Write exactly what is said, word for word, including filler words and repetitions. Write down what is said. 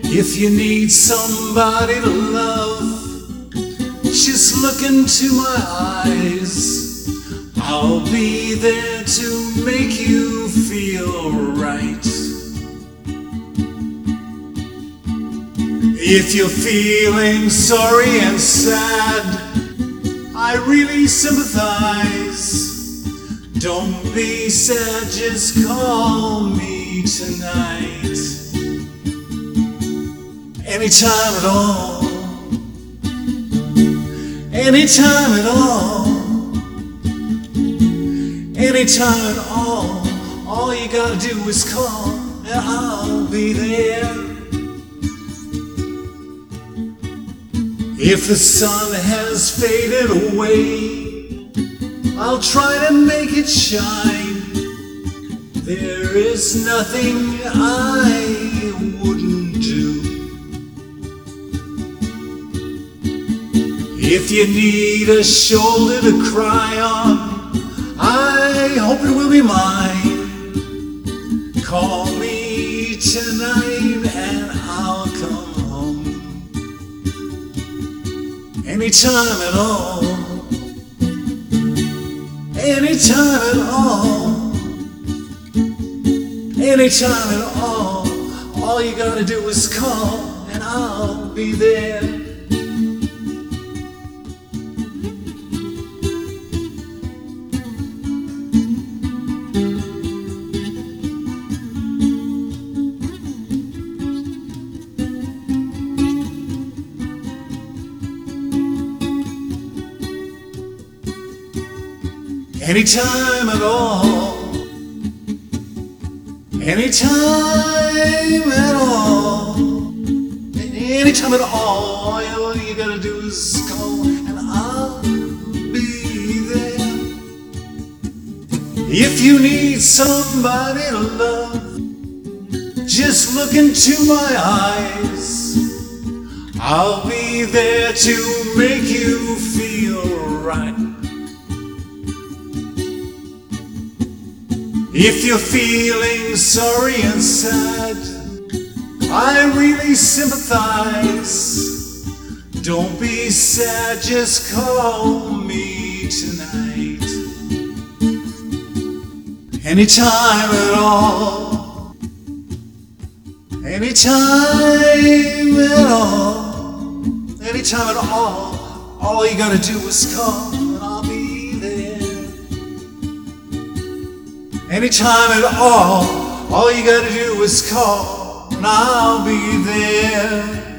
If you need somebody to love, just look into my eyes. I'll be there to make you feel right. If you're feeling sorry and sad, I really sympathize. Don't be sad, just call me tonight. Anytime at all, anytime at all, anytime at all. All you gotta do is call and I'll be there. If the sun has faded away, I'll try to make it shine. There is nothing I wouldn't do. If you need a shoulder to cry on, I hope it will be mine. Call me tonight and I'll come home. Anytime at all, anytime at all, anytime at all. All you gotta do is call and I'll be there. Anytime at all, anytime at all, anytime at all. All you gotta do is call and I'll be there. If you need somebody to love, just look into my eyes. I'll be there to make you feel right. If you're feeling sorry and sad, I really sympathize. Don't be sad, just call me tonight. Anytime at all, anytime at all, anytime at all. All you gotta do is call and I'll be there. Anytime at all, all you gotta do is call and I'll be there.